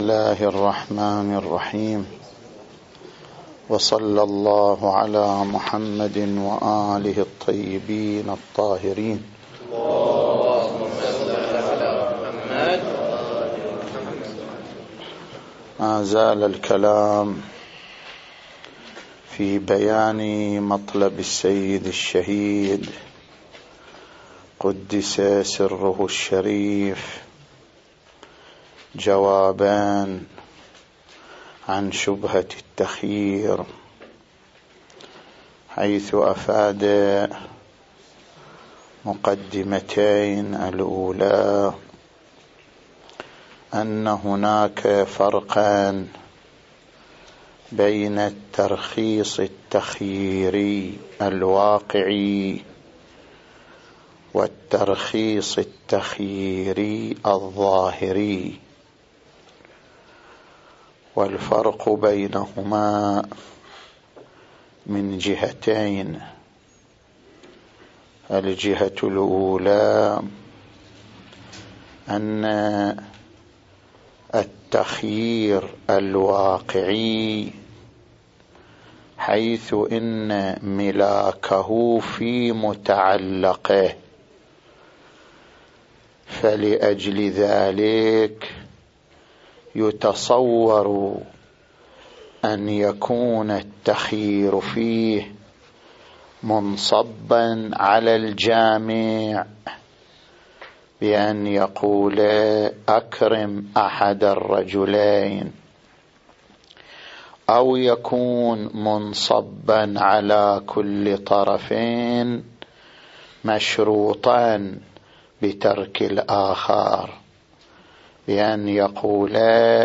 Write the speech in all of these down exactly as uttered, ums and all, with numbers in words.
الله الرحمن الرحيم، وصلى الله على محمد وآله الطيبين الطاهرين. اللهم صل على محمد. ما زال الكلام في بيان مطلب السيد الشهيد قدس سره الشريف جوابا عن شبهة التخيير، حيث أفاد مقدمتين. الأولى أن هناك فرقا بين الترخيص التخييري الواقعي والترخيص التخييري الظاهري، والفرق بينهما من جهتين. الجهة الأولى أن التخيير الواقعي، حيث إن ملاكه في متعلقه، فلأجل ذلك يتصور أن يكون التخيير فيه منصبا على الجامع بأن يقول أكرم أحد الرجلين، أو يكون منصبا على كل طرفين مشروطا بترك الآخر، بأن يقول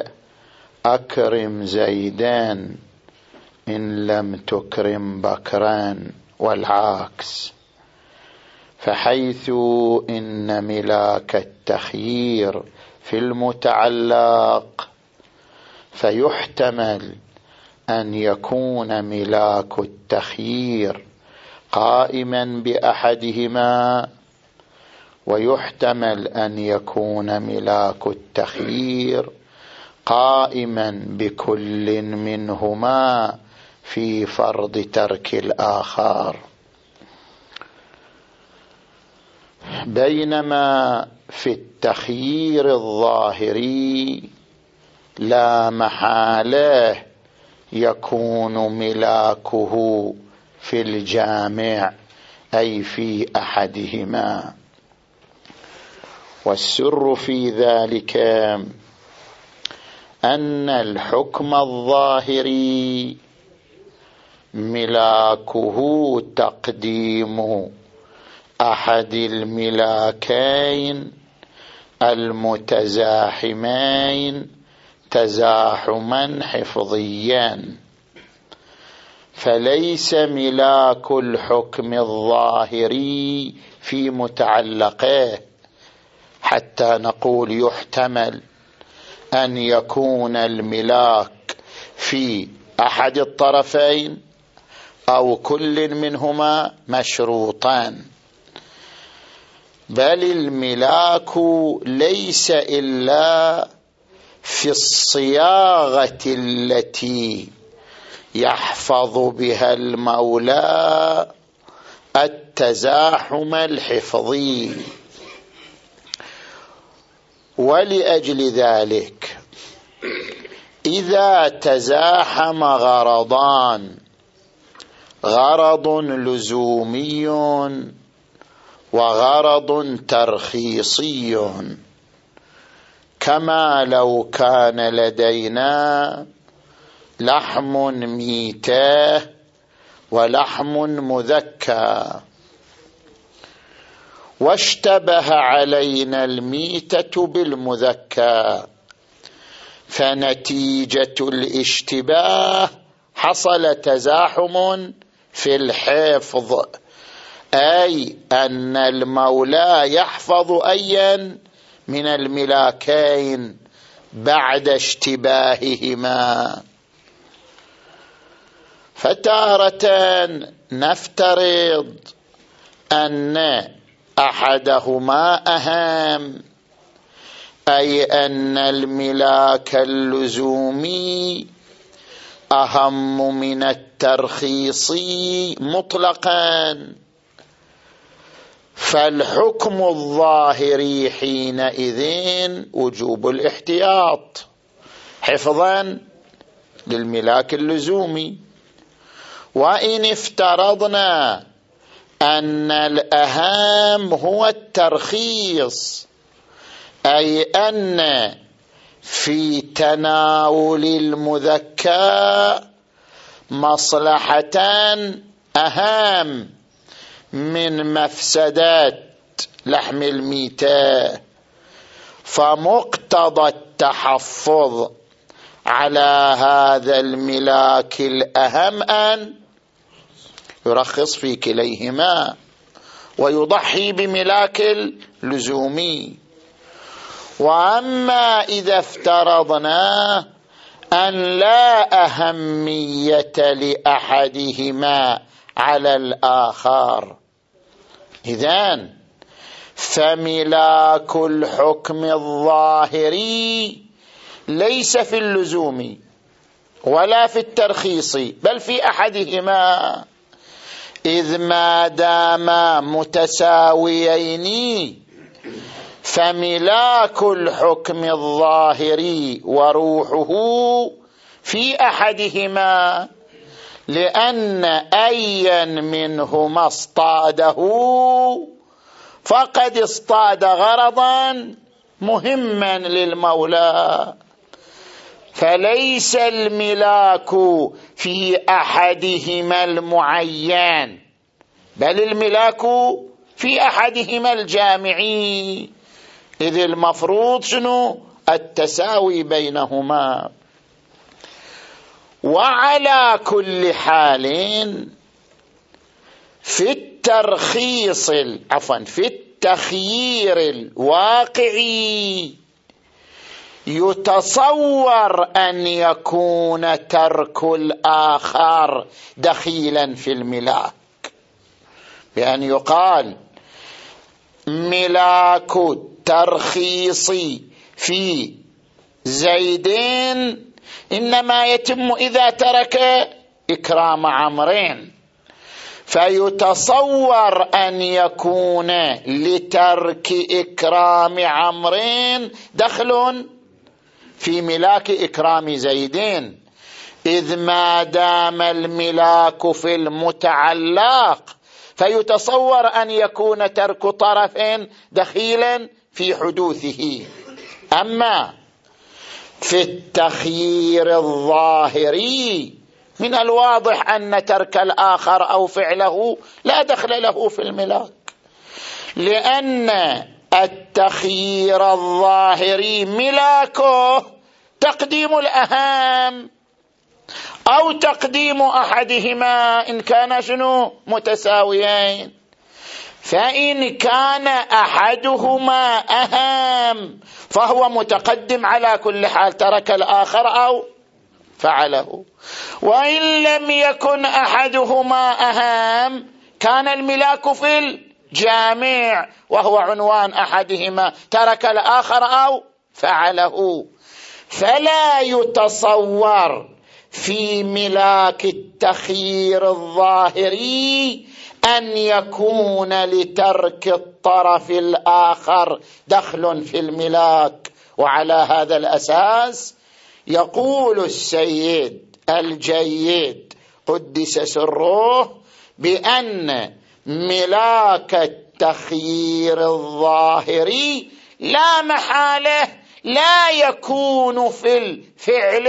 أكرم زيدان إن لم تكرم بكرا، والعكس. فحيث إن ملاك التخيير في المتعلق، فيحتمل أن يكون ملاك التخيير قائما بأحدهما، ويحتمل أن يكون ملاك التخيير قائما بكل منهما في فرض ترك الآخر. بينما في التخيير الظاهري لا محالة يكون ملاكه في الجامع، أي في أحدهما. والسر في ذلك أن الحكم الظاهري ملاكه تقديم أحد الملاكين المتزاحمين تزاحما حفظيا، فليس ملاك الحكم الظاهري في متعلقه، حتى نقول يحتمل أن يكون الملاك في أحد الطرفين أو كل منهما مشروطان، بل الملاك ليس إلا في الصياغة التي يحفظ بها المولى التزاحم الحفظي. ولأجل ذلك إذا تزاحم غرضان، غرض لزومي وغرض ترخيصي، كما لو كان لدينا لحم ميتة ولحم مذكى، واشتبه علينا الميتة بالمذكى، فنتيجة الاشتباه حصل تزاحم في الحفظ، أي أن المولى يحفظ أيا من الملاكين بعد اشتباههما. فتارة نفترض أن أحدهما أهم، أي أن الملاك اللزومي أهم من الترخيص مطلقا، فالحكم الظاهري حينئذ وجوب الاحتياط حفظا للملاك اللزومي. وإن افترضنا أن الأهم هو الترخيص، أي أن في تناول المذكى مصلحة أهم من مفسدات لحم الميتة، فمقتضى التحفظ على هذا الملاك الأهم أن يرخص في كليهما ويضحي بملاك اللزومي. وأما إذا افترضنا أن لا أهمية لأحدهما على الآخر، إذن فملاك الحكم الظاهري ليس في اللزوم ولا في الترخيص بل في أحدهما، إذ ما داما متساويين فملاك الحكم الظاهري وروحه في أحدهما، لأن أيا منهما اصطاده فقد اصطاد غرضا مهما للمولى، فليس الملاك في أحدهما المعين بل الملاك في أحدهما الجامعي، إذ المفروض شنو؟ التساوي بينهما. وعلى كل حال في الترخيص عفوا في التخيير الواقعي يتصور أن يكون ترك الآخر دخيلا في الملاك، بأن يقال ملاك الترخيص في زيدين إنما يتم إذا ترك إكرام عمرين، فيتصور أن يكون لترك إكرام عمرين دخل في ملاك إكرام زيدين، إذ ما دام الملاك في المتعلق فيتصور أن يكون ترك طرفين دخيلا في حدوثه. أما في التخيير الظاهري من الواضح أن ترك الآخر أو فعله لا دخل له في الملاك، لأن التخيير الظاهري ملاكه تقديم الأهم أو تقديم أحدهما إن كان شنو متساويين، فإن كان أحدهما أهم فهو متقدم على كل حال، ترك الآخر أو فعله. وإن لم يكن أحدهما أهم كان الملاك في الجامع وهو عنوان أحدهما، ترك الآخر أو فعله. فلا يتصور في ملاك التخيير الظاهري أن يكون لترك الطرف الآخر دخل في الملاك. وعلى هذا الأساس يقول السيد الجيد قدس سره بأن ملاك التخيير الظاهري لا محالة لا يكون في الفعل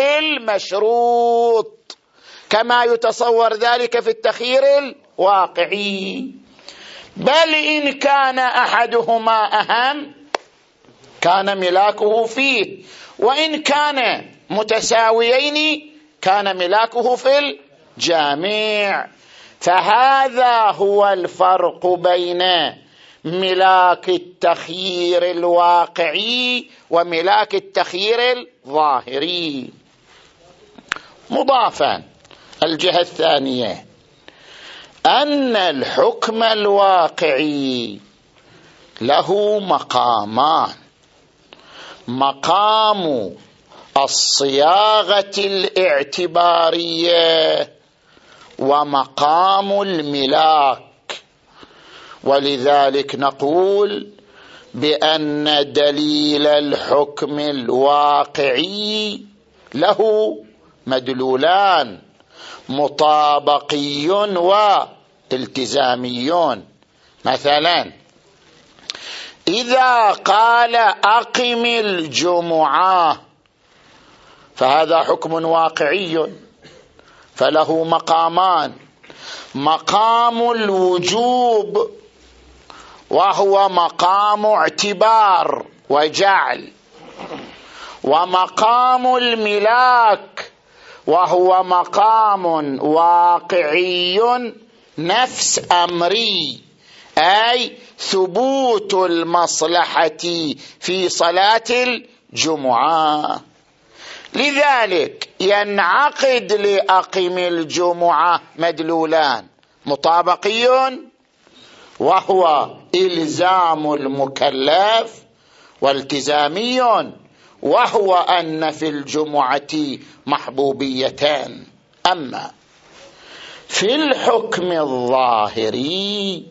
المشروط كما يتصور ذلك في التخيير الواقعي، بل إن كان أحدهما أهم كان ملاكه فيه، وإن كان متساويين كان ملاكه في الجامع. فهذا هو الفرق بين ملاك التخيير الواقعي وملاك التخيير الظاهري. مضافا الجهة الثانية أن الحكم الواقعي له مقامان، مقام الصياغة الاعتبارية ومقام الملاك، ولذلك نقول بأن دليل الحكم الواقعي له مدلولان، مطابقي والتزامي. مثلا إذا قال أقم الجمعة فهذا حكم واقعي فله مقامان: مقام الوجوب وهو مقام اعتبار وجعل، ومقام الملاك وهو مقام واقعي نفس أمري، أي ثبوت المصلحة في صلاة الجمعة. لذلك ينعقد لأقم الجمعة مدلولان: مطابقي وهو إلزام المكلف، والتزامي وهو أن في الجمعة محبوبيتان. أما في الحكم الظاهري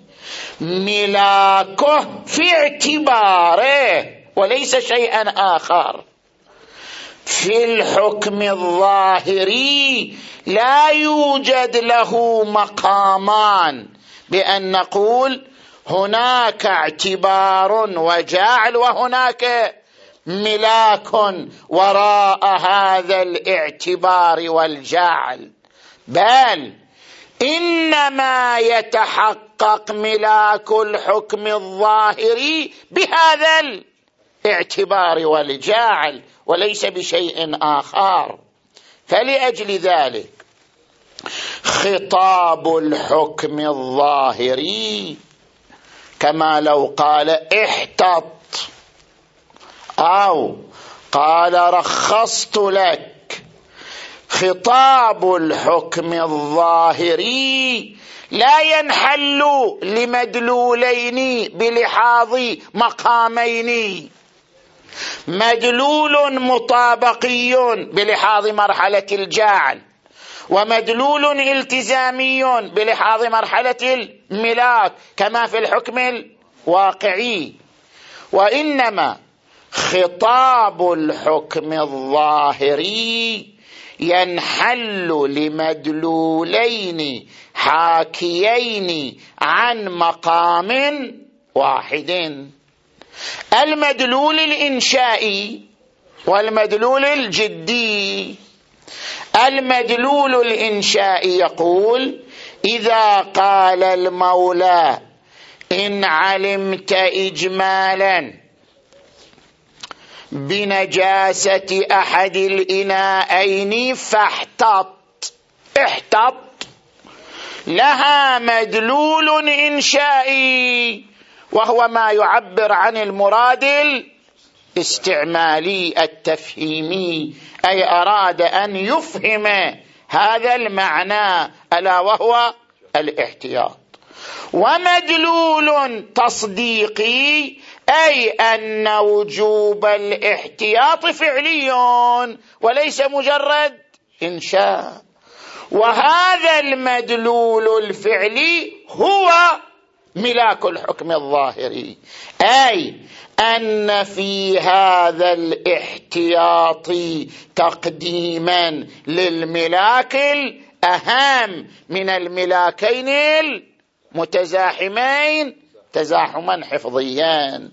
ملاكه في اعتباره وليس شيئا آخر. في الحكم الظاهري لا يوجد له مقامان بأن نقول هناك اعتبار وجعل وهناك ملاك وراء هذا الاعتبار والجعل، بل إنما يتحقق ملاك الحكم الظاهري بهذا الاعتبار والجعل وليس بشيء آخر. فلأجل ذلك خطاب الحكم الظاهري كما لو قال احتط أو قال رخصت لك، خطاب الحكم الظاهري لا ينحل لمدلولين بلحاظ مقامين: مدلول مطابقي بلحاظ مرحلة الجعل، ومدلول التزامي بلحاظ مرحلة الملاك كما في الحكم الواقعي. وإنما خطاب الحكم الظاهري ينحل لمدلولين حاكيين عن مقام واحد: المدلول الإنشائي والمدلول الجدي. المدلول الإنشائي يقول: إذا قال المولى إن علمت إجمالا بنجاسة أحد الإناءين فاحتط، احتط لها مدلول إنشائي وهو ما يعبر عن المراد الاستعمالي التفهيمي، أي أراد أن يفهم هذا المعنى ألا وهو الاحتياط. ومدلول تصديقي أي أن وجوب الاحتياط فعلي وليس مجرد إنشاء، وهذا المدلول الفعلي هو ملاك الحكم الظاهري، أي أن في هذا الاحتياط تقديما للملاك الأهم من الملاكين المتزاحمين تزاحما حفظيا.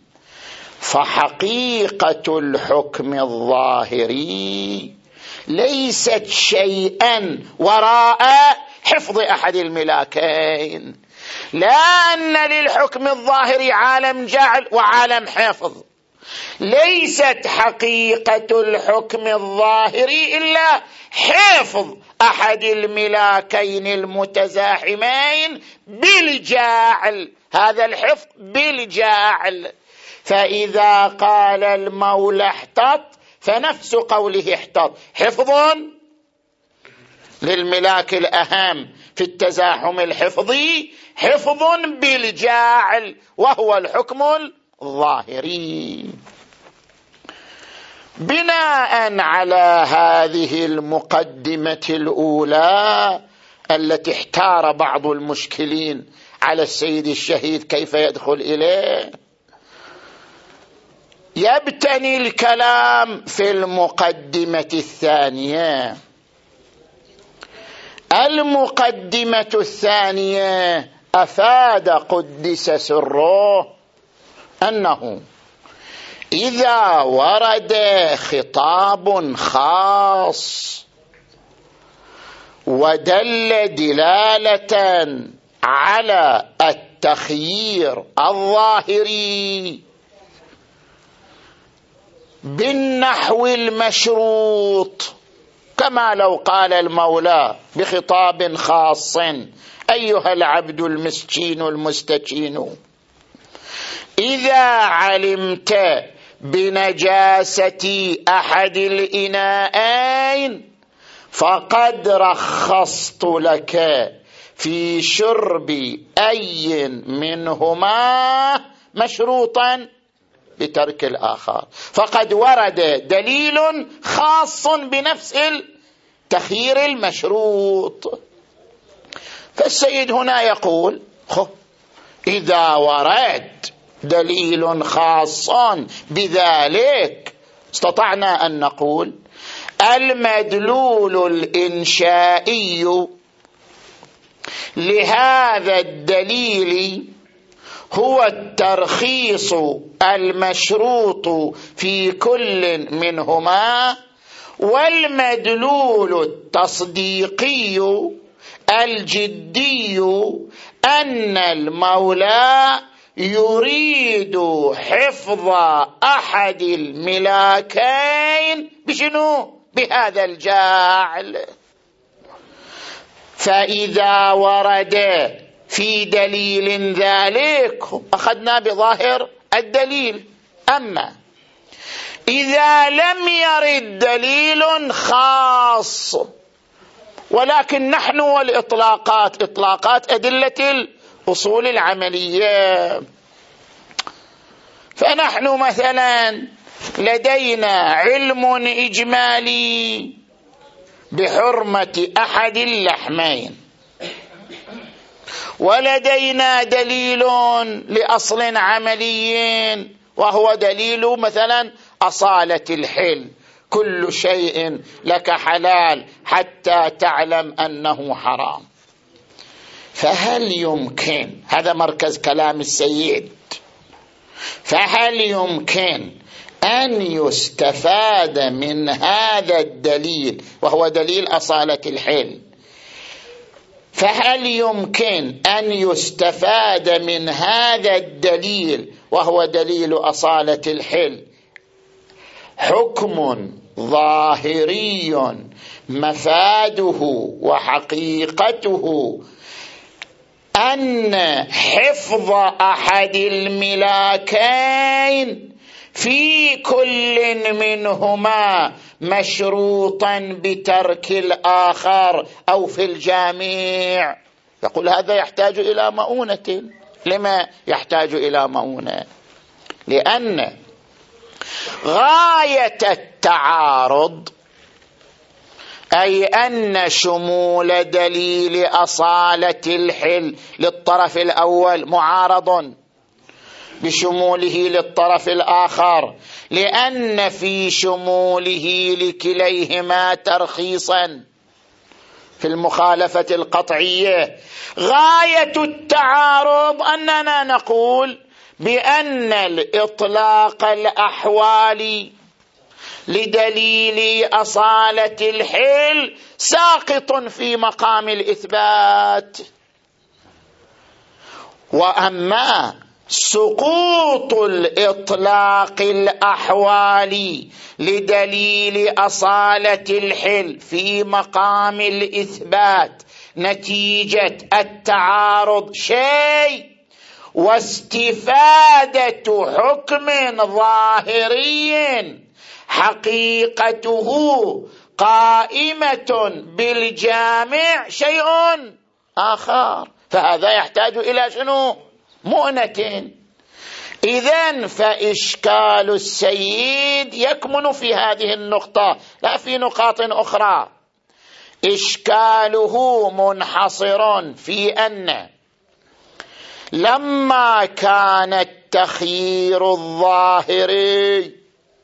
فحقيقة الحكم الظاهري ليست شيئا وراء حفظ أحد الملاكين، لا أن للحكم الظاهري عالم جعل وعالم حفظ. ليست حقيقة الحكم الظاهري إلا حفظ أحد الملاكين المتزاحمين بالجعل، هذا الحفظ بالجعل. فإذا قال المولى احتط فنفس قوله احتط حفظ للملاك الأهم في التزاحم الحفظي، حفظ بالجاعل وهو الحكم الظاهري. بناء على هذه المقدمة الأولى التي احتار بعض المشكلين على السيد الشهيد كيف يدخل إليه، يبتني الكلام في المقدمة الثانية. المقدمة الثانية أفاد قدس سره أنه إذا ورد خطاب خاص ودل دلالة على التخيير الظاهري بالنحو المشروط، كما لو قال المولى بخطاب خاص: أيها العبد المسكين المستكين، إذا علمت بنجاسة أحد الإناءين فقد رخصت لك في شرب أي منهما مشروطا بترك الآخر. فقد ورد دليل خاص بنفس التخيير المشروط. فالسيد هنا يقول: خب إذا ورد دليل خاص بذلك استطعنا أن نقول المدلول الإنشائي لهذا الدليل هو الترخيص المشروط في كل منهما، والمدلول التصديقي الجدي أن المولى يريد حفظ أحد الملاكين بشنو؟ بهذا الجعل. فإذا ورد في دليل ذلك أخذنا بظاهر الدليل. أما إذا لم يرد دليل خاص، ولكن نحن والإطلاقات إطلاقات أدلة الأصول العملية، فنحن مثلا لدينا علم إجمالي بحرمة أحد اللحمين، ولدينا دليل لأصل عملي وهو دليل مثلا أصالة الحل: كل شيء لك حلال حتى تعلم أنه حرام. فهل يمكن، هذا مركز كلام السيد، فهل يمكن أن يستفاد من هذا الدليل وهو دليل أصالة الحل، فهل يمكن أن يستفاد من هذا الدليل وهو دليل أصالة الحل حكم ظاهري مفاده وحقيقته أن حفظ أحد الملاكين في كل منهما مشروطا بترك الآخر أو في الجميع؟ يقول هذا يحتاج إلى مؤونة. لما يحتاج إلى مؤونة؟ لأن غاية التعارض أي أن شمول دليل أصالة الحل للطرف الأول معارض بشموله للطرف الآخر، لأن في شموله لكليهما ترخيصا في المخالفة القطعية. غاية التعارض أننا نقول بأن الإطلاق الأحوالي لدليل أصالة الحل ساقط في مقام الإثبات، وأما سقوط الإطلاق الأحوالي لدليل أصالة الحل في مقام الإثبات نتيجة التعارض شيء، واستفادة حكم ظاهري حقيقته قائمة بالجامع شيء آخر. فهذا يحتاج إلى شنو؟ مؤنة. إذن فإشكال السيد يكمن في هذه النقطة لا في نقاط أخرى. إشكاله منحصر في أن لما كان التخيير الظاهري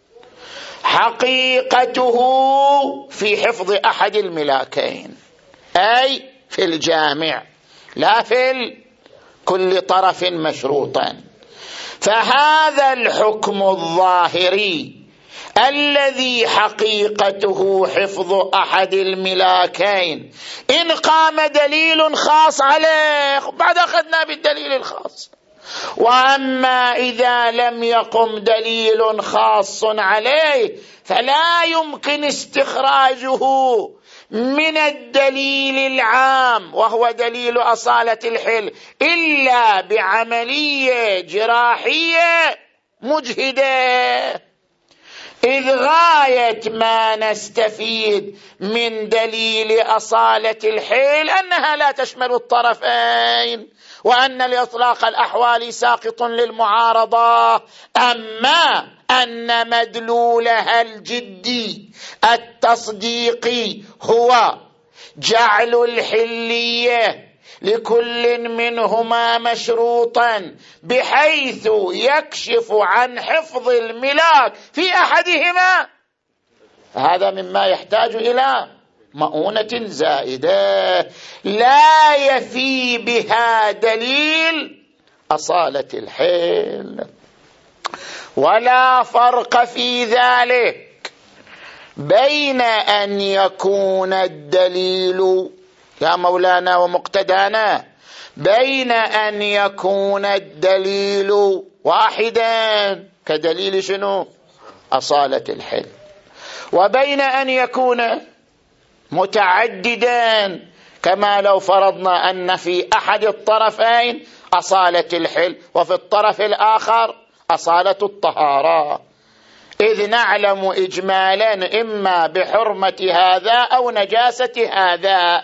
حقيقته في حفظ أحد الملاكين، أي في الجامع لا في كل طرف مشروطا، فهذا الحكم الظاهري الذي حقيقته حفظ أحد الملاكين إن قام دليل خاص عليه بعد أخذنا بالدليل الخاص، وأما إذا لم يقم دليل خاص عليه فلا يمكن استخراجه من الدليل العام وهو دليل أصالة الحل إلا بعملية جراحية مجهدة، إذ غاية ما نستفيد من دليل أصالة الحل أنها لا تشمل الطرفين، وأن الإطلاق الأحوالي ساقط للمعارضة، أما أن مدلولها الجدي التصديقي هو جعل الحلية لكل منهما مشروطا بحيث يكشف عن حفظ الملاك في أحدهما، هذا مما يحتاج إلى مؤونة زائدة لا يفي بها دليل أصالة الحل. ولا فرق في ذلك بين أن يكون الدليل يا مولانا ومقتدانا بين أن يكون الدليل واحدا كدليل شنو أصالة الحل، وبين أن يكون متعددا كما لو فرضنا أن في أحد الطرفين أصالة الحل وفي الطرف الآخر أصالة الطهارة، إذ نعلم إجمالا إما بحرمة هذا أو نجاسة هذا،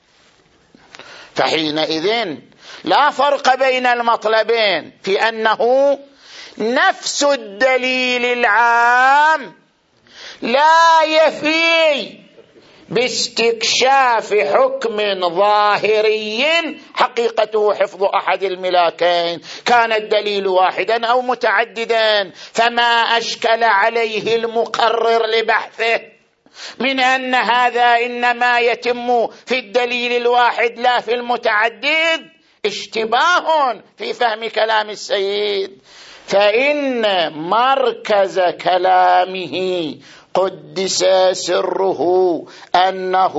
فحينئذ لا فرق بين المطلبين في أنه نفس الدليل العام لا يفي باستكشاف حكم ظاهري حقيقته حفظ أحد الملاكين كان الدليل واحدا أو متعددا، فما أشكل عليه المقرر لبحثه من أن هذا إنما يتم في الدليل الواحد لا في المتعدد اشتباه في فهم كلام السيد، فإن مركز كلامه قدس سره أنه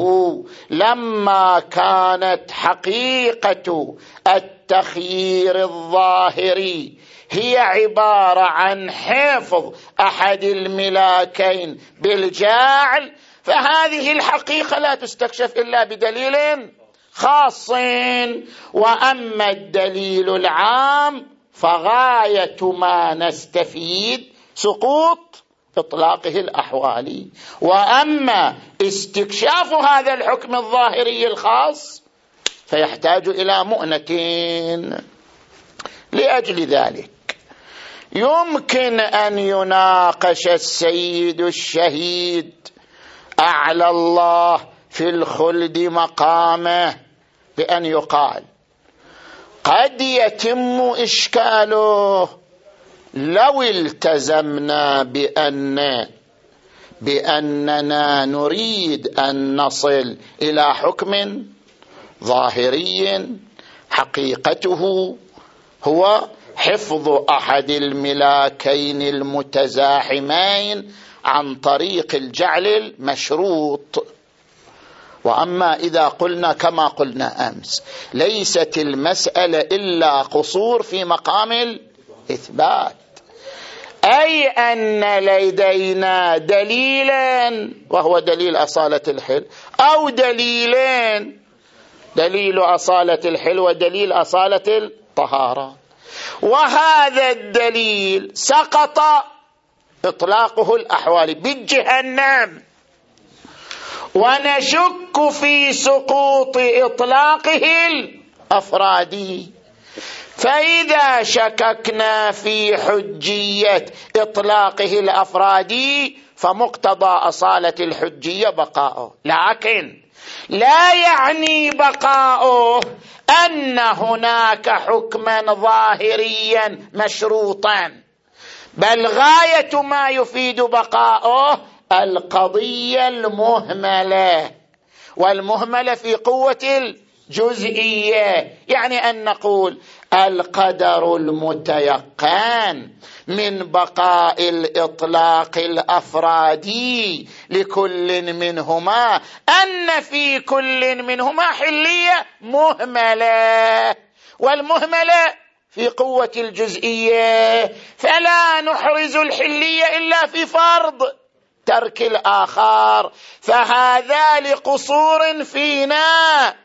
لما كانت حقيقة التخيير الظاهري هي عبارة عن حفظ أحد الملاكين بالجعل، فهذه الحقيقة لا تستكشف إلا بدليل خاص، وأما الدليل العام فغاية ما نستفيد سقوط إطلاقه الأحوالي، وأما استكشاف هذا الحكم الظاهري الخاص فيحتاج إلى مؤنة. لأجل ذلك يمكن أن يناقش السيد الشهيد أعلى الله في الخلد مقامه بأن يقال قد يتم إشكاله لو التزمنا بأن بأننا نريد أن نصل إلى حكم ظاهري حقيقته هو حفظ أحد الملاكين المتزاحمين عن طريق الجعل المشروط. وأما إذا قلنا كما قلنا أمس ليست المسألة إلا قصور في مقام الإثبات، أي أن لدينا دليلا وهو دليل أصالة الحل أو دليلين، دليل أصالة الحل ودليل أصالة الطهارة، وهذا الدليل سقط إطلاقه الأحوال بالجهنم، ونشك في سقوط إطلاقه الأفرادي، فإذا شككنا في حجية إطلاقه الأفرادي فمقتضى أصالة الحجية بقاؤه، لكن لا يعني بقاؤه أن هناك حكما ظاهريا مشروطا، بل غاية ما يفيد بقاؤه القضية المهملة، والمهملة في قوة الجزئية، يعني أن نقول القدر المتيقن من بقاء الإطلاق الأفرادي لكل منهما أن في كل منهما حلية مهملة، والمهملة في قوة الجزئية، فلا نحرز الحلية إلا في فرض ترك الآخر، فهذا لقصور فينا،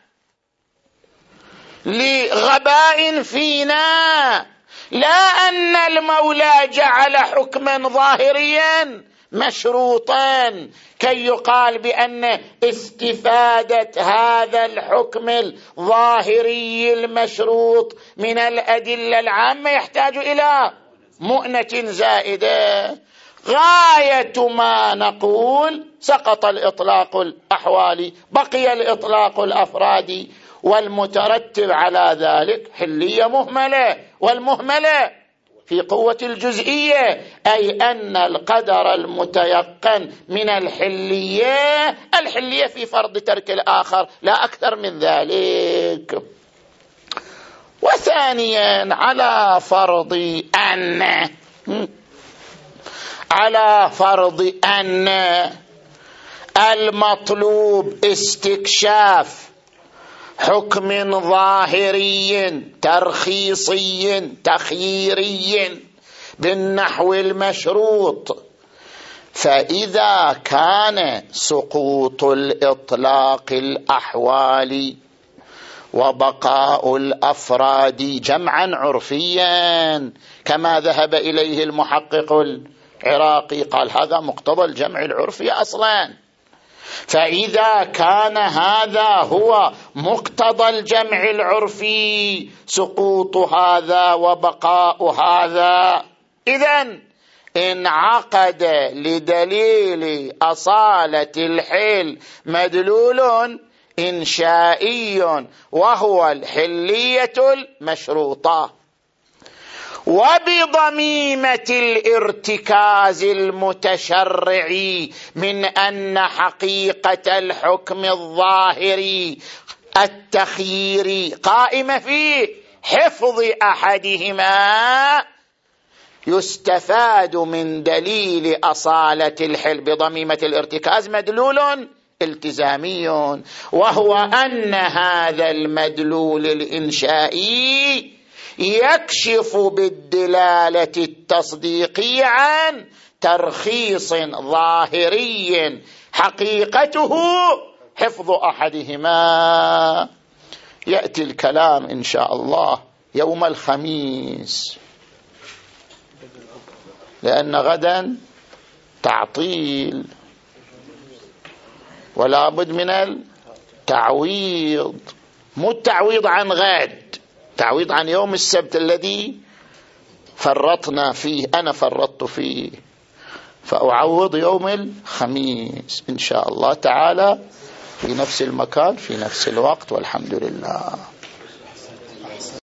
لغباء فينا، لا أن المولى جعل حكما ظاهريا مشروطا كي يقال بأن استفادة هذا الحكم الظاهري المشروط من الأدلة العامة يحتاج إلى مؤنة زائدة. غاية ما نقول سقط الإطلاق الأحوالي، بقي الإطلاق الأفرادي، والمترتب على ذلك حلية مهملة، والمهملة في قوة الجزئية، أي أن القدر المتيقن من الحلية الحلية في فرض ترك الآخر، لا أكثر من ذلك. وثانيا على فرض أن على فرض أن المطلوب استكشاف حكم ظاهري ترخيصي تخييري بالنحو المشروط، فإذا كان سقوط الإطلاق الأحوالي وبقاء الأفراد جمعا عرفيا كما ذهب إليه المحقق العراقي، قال هذا مقتضى الجمع العرفي أصلا، فإذا كان هذا هو مقتضى الجمع العرفي سقوط هذا وبقاء هذا، إذن انعقد لدليل أصالة الحل مدلول إنشائي وهو الحلية المشروطة، وبضميمة الارتكاز المتشرعي من أن حقيقة الحكم الظاهري التخييري قائمة في حفظ أحدهما، يستفاد من دليل أصالة الحل بضميمة الارتكاز مدلول التزامي، وهو أن هذا المدلول الإنشائي يكشف بالدلالة التصديقية عن ترخيص ظاهري حقيقته حفظ أحدهما. يأتي الكلام إن شاء الله يوم الخميس، لأن غدا تعطيل ولا بد من التعويض، مو التعويض عن غد، تعويض عن يوم السبت الذي فرطنا فيه، أنا فرطت فيه، فأعوض يوم الخميس إن شاء الله تعالى في نفس المكان في نفس الوقت، والحمد لله.